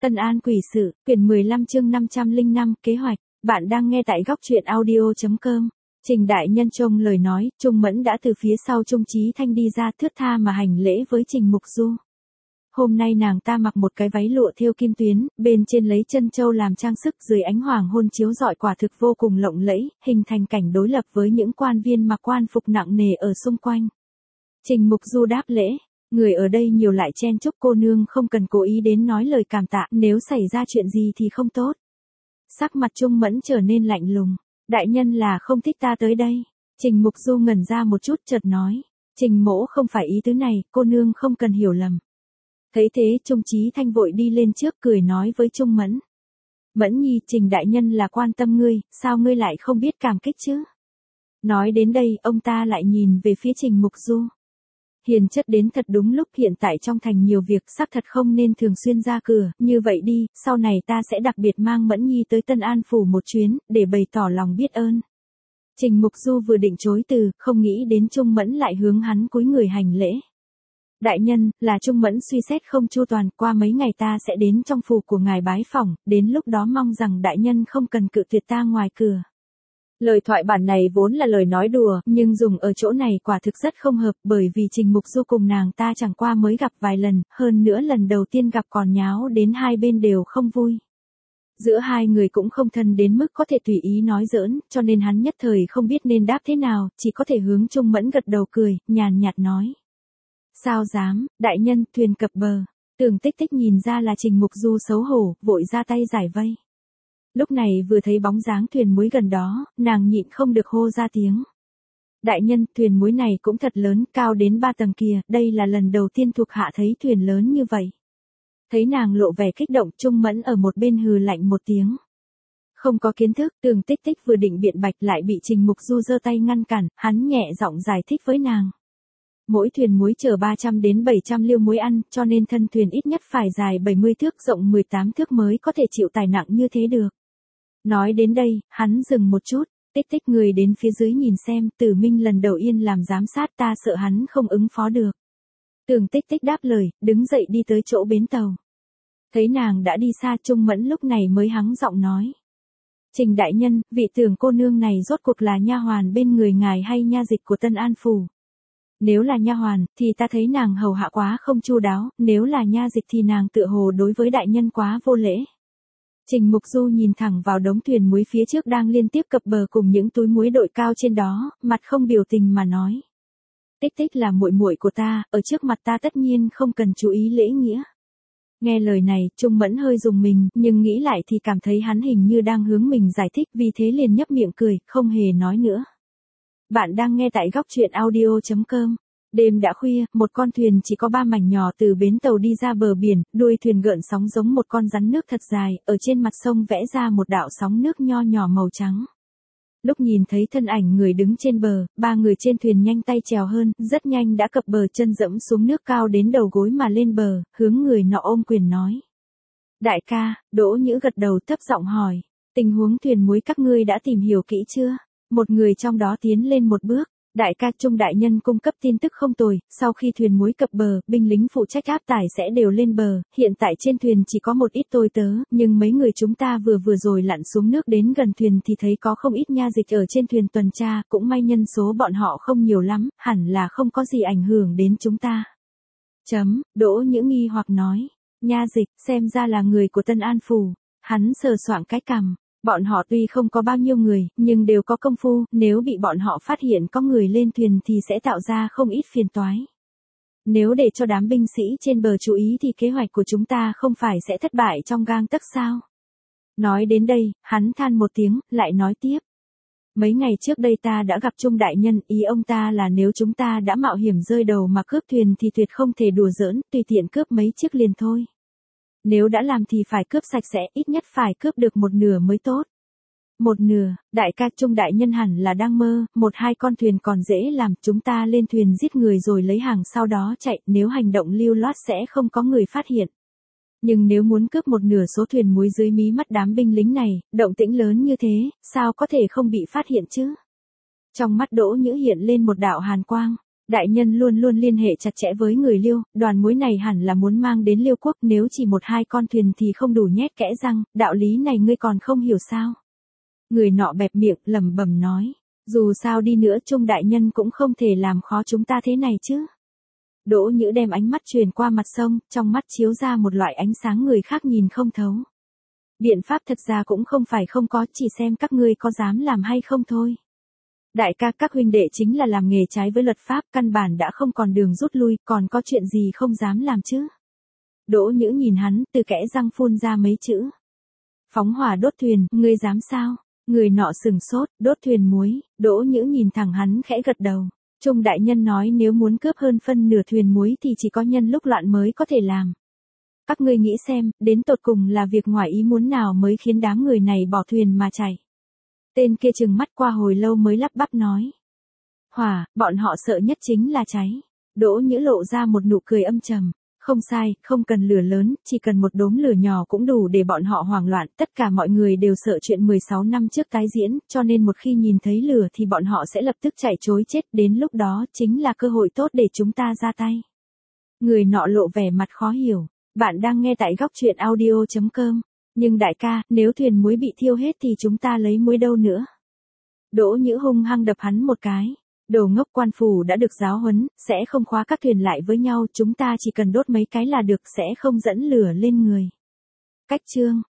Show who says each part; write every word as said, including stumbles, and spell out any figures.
Speaker 1: Tân An quỷ sự, quyển mười lăm chương năm trăm lẻ năm, kế hoạch. Bạn đang nghe tại góc truyện audio chấm com. Trình đại nhân trông lời nói, Trung Mẫn đã từ phía sau Trung Chí Thanh đi ra thướt tha mà hành lễ với Trình Mục Du. Hôm nay nàng ta mặc một cái váy lụa thêu kim tuyến, bên trên lấy chân châu làm trang sức, dưới ánh hoàng hôn chiếu rọi quả thực vô cùng lộng lẫy, hình thành cảnh đối lập với những quan viên mặc quan phục nặng nề ở xung quanh. Trình Mục Du đáp lễ. Người ở đây nhiều lại chen chúc, cô nương không cần cố ý đến nói lời cảm tạ, nếu xảy ra chuyện gì thì không tốt. Sắc mặt Trung Mẫn trở nên lạnh lùng. Đại nhân là không thích ta tới đây. Trình Mục Du ngẩn ra một chút chợt nói. Trình mỗ không phải ý tứ này, cô nương không cần hiểu lầm. Thấy thế Trung Chí Thanh vội đi lên trước cười nói với Trung Mẫn. Mẫn nhi, Trình đại nhân là quan tâm ngươi, sao ngươi lại không biết cảm kích chứ? Nói đến đây, ông ta lại nhìn về phía Trình Mục Du. Hiền chất đến thật đúng lúc, hiện tại trong thành nhiều việc, xác thật không nên thường xuyên ra cửa, như vậy đi, sau này ta sẽ đặc biệt mang Mẫn nhi tới Tân An phủ một chuyến, để bày tỏ lòng biết ơn. Trình Mục Du vừa định chối từ, không nghĩ đến Trung Mẫn lại hướng hắn cúi người hành lễ. Đại nhân, là Trung Mẫn suy xét không chu toàn, qua mấy ngày ta sẽ đến trong phủ của ngài bái phỏng, đến lúc đó mong rằng đại nhân không cần cự tuyệt ta ngoài cửa. Lời thoại bản này vốn là lời nói đùa, nhưng dùng ở chỗ này quả thực rất không hợp, bởi vì Trình Mục Du cùng nàng ta chẳng qua mới gặp vài lần, hơn nữa lần đầu tiên gặp còn nháo đến hai bên đều không vui. Giữa hai người cũng không thân đến mức có thể tùy ý nói giỡn, cho nên hắn nhất thời không biết nên đáp thế nào, chỉ có thể hướng Trung Mẫn gật đầu cười, nhàn nhạt nói. Sao dám, đại nhân, thuyền cập bờ. Tưởng Tích Tích nhìn ra là Trình Mục Du xấu hổ, vội ra tay giải vây. Lúc này vừa thấy bóng dáng thuyền muối gần đó, nàng nhịn không được hô ra tiếng. Đại nhân, thuyền muối này cũng thật lớn, cao đến ba tầng kìa, đây là lần đầu tiên thuộc hạ thấy thuyền lớn như vậy. Thấy nàng lộ vẻ kích động, Trung Mẫn ở một bên hừ lạnh một tiếng. Không có kiến thức, Tưởng Tích Tích vừa định biện bạch lại bị Trình Mục Du giơ tay ngăn cản, hắn nhẹ giọng giải thích với nàng. Mỗi thuyền muối chở ba trăm đến bảy trăm liêu muối ăn, cho nên thân thuyền ít nhất phải dài bảy mươi thước, rộng mười tám thước mới có thể chịu tải nặng như thế được. Nói đến đây, hắn dừng một chút, Tích Tích người đến phía dưới nhìn xem, Tử Minh lần đầu yên làm giám sát, ta sợ hắn không ứng phó được. Tưởng Tích Tích đáp lời, đứng dậy đi tới chỗ bến tàu. Thấy nàng đã đi xa, Trung Mẫn lúc này mới hắng giọng nói. Trình đại nhân, vị Tưởng cô nương này rốt cuộc là nha hoàn bên người ngài hay nha dịch của Tân An phủ? Nếu là nha hoàn, thì ta thấy nàng hầu hạ quá không chu đáo, nếu là nha dịch thì nàng tựa hồ đối với đại nhân quá vô lễ. Trình Mục Du nhìn thẳng vào đống thuyền muối phía trước đang liên tiếp cập bờ cùng những túi muối đội cao trên đó, mặt không biểu tình mà nói. Tích Tích là muội muội của ta, ở trước mặt ta tất nhiên không cần chú ý lễ nghĩa. Nghe lời này, Trung Mẫn hơi rùng mình, nhưng nghĩ lại thì cảm thấy hắn hình như đang hướng mình giải thích, vì thế liền nhấp miệng cười, không hề nói nữa. Bạn đang nghe tại góc truyện audio chấm com. Đêm đã khuya, một con thuyền chỉ có ba mảnh nhỏ từ bến tàu đi ra bờ biển, đuôi thuyền gợn sóng giống một con rắn nước thật dài, ở trên mặt sông vẽ ra một đạo sóng nước nho nhỏ màu trắng. Lúc nhìn thấy thân ảnh người đứng trên bờ, ba người trên thuyền nhanh tay chèo hơn, rất nhanh đã cập bờ, chân dẫm xuống nước cao đến đầu gối mà lên bờ, hướng người nọ ôm quyền nói. Đại ca, Đỗ Nhữ gật đầu thấp giọng hỏi, tình huống thuyền muối các ngươi đã tìm hiểu kỹ chưa? Một người trong đó tiến lên một bước. Đại ca, Trung đại nhân cung cấp tin tức không tồi, sau khi thuyền muối cập bờ, binh lính phụ trách áp tải sẽ đều lên bờ, hiện tại trên thuyền chỉ có một ít tôi tớ, nhưng mấy người chúng ta vừa vừa rồi lặn xuống nước đến gần thuyền thì thấy có không ít nha dịch ở trên thuyền tuần tra, cũng may nhân số bọn họ không nhiều lắm, hẳn là không có gì ảnh hưởng đến chúng ta. Chấm, Đỗ Nhữ nghi hoặc nói, nha dịch, xem ra là người của Tân An phủ, hắn sờ soạng cái cằm. Bọn họ tuy không có bao nhiêu người, nhưng đều có công phu, nếu bị bọn họ phát hiện có người lên thuyền thì sẽ tạo ra không ít phiền toái. Nếu để cho đám binh sĩ trên bờ chú ý thì kế hoạch của chúng ta không phải sẽ thất bại trong gang tấc sao? Nói đến đây, hắn than một tiếng, lại nói tiếp. Mấy ngày trước đây ta đã gặp Trung đại nhân, ý ông ta là nếu chúng ta đã mạo hiểm rơi đầu mà cướp thuyền thì tuyệt không thể đùa giỡn, tùy tiện cướp mấy chiếc liền thôi. Nếu đã làm thì phải cướp sạch sẽ, ít nhất phải cướp được một nửa mới tốt. Một nửa, đại ca, Trung đại nhân hẳn là đang mơ, một hai con thuyền còn dễ làm, chúng ta lên thuyền giết người rồi lấy hàng sau đó chạy, nếu hành động lưu loát sẽ không có người phát hiện. Nhưng nếu muốn cướp một nửa số thuyền muối dưới mí mắt đám binh lính này, động tĩnh lớn như thế, sao có thể không bị phát hiện chứ? Trong mắt Đỗ Nhữ hiện lên một đạo hàn quang. Đại nhân luôn luôn liên hệ chặt chẽ với người Liêu, đoàn muối này hẳn là muốn mang đến Liêu quốc, nếu chỉ một hai con thuyền thì không đủ nhét kẽ răng, đạo lý này ngươi còn không hiểu sao? Người nọ bẹp miệng, lẩm bẩm nói, dù sao đi nữa Trung đại nhân cũng không thể làm khó chúng ta thế này chứ. Đỗ Nhữ đem ánh mắt truyền qua mặt sông, trong mắt chiếu ra một loại ánh sáng người khác nhìn không thấu. Biện pháp thật ra cũng không phải không có, chỉ xem các ngươi có dám làm hay không thôi. Đại ca, các huynh đệ chính là làm nghề trái với luật pháp, căn bản đã không còn đường rút lui, còn có chuyện gì không dám làm chứ? Đỗ Nhữ nhìn hắn, từ kẽ răng phun ra mấy chữ. Phóng hỏa đốt thuyền, ngươi dám sao? Người nọ sừng sốt, đốt thuyền muối. Đỗ Nhữ nhìn thẳng hắn khẽ gật đầu. Trung đại nhân nói nếu muốn cướp hơn phân nửa thuyền muối thì chỉ có nhân lúc loạn mới có thể làm. Các ngươi nghĩ xem, đến tột cùng là việc ngoài ý muốn nào mới khiến đám người này bỏ thuyền mà chạy. Tên kia trừng mắt qua hồi lâu mới lắp bắp nói. Hỏa, bọn họ sợ nhất chính là cháy. Đỗ Nhữ lộ ra một nụ cười âm trầm. Không sai, không cần lửa lớn, chỉ cần một đốm lửa nhỏ cũng đủ để bọn họ hoảng loạn. Tất cả mọi người đều sợ chuyện mười sáu năm trước tái diễn, cho nên một khi nhìn thấy lửa thì bọn họ sẽ lập tức chạy trối chết. Đến lúc đó chính là cơ hội tốt để chúng ta ra tay. Người nọ lộ vẻ mặt khó hiểu. Bạn đang nghe tại góc truyện audio chấm com. Nhưng đại ca, nếu thuyền muối bị thiêu hết thì chúng ta lấy muối đâu nữa? Đỗ Nhữ hung hăng đập hắn một cái. Đồ ngốc, quan phủ đã được giáo huấn, sẽ không khóa các thuyền lại với nhau, chúng ta chỉ cần đốt mấy cái là được, sẽ không dẫn lửa lên người. Cách chương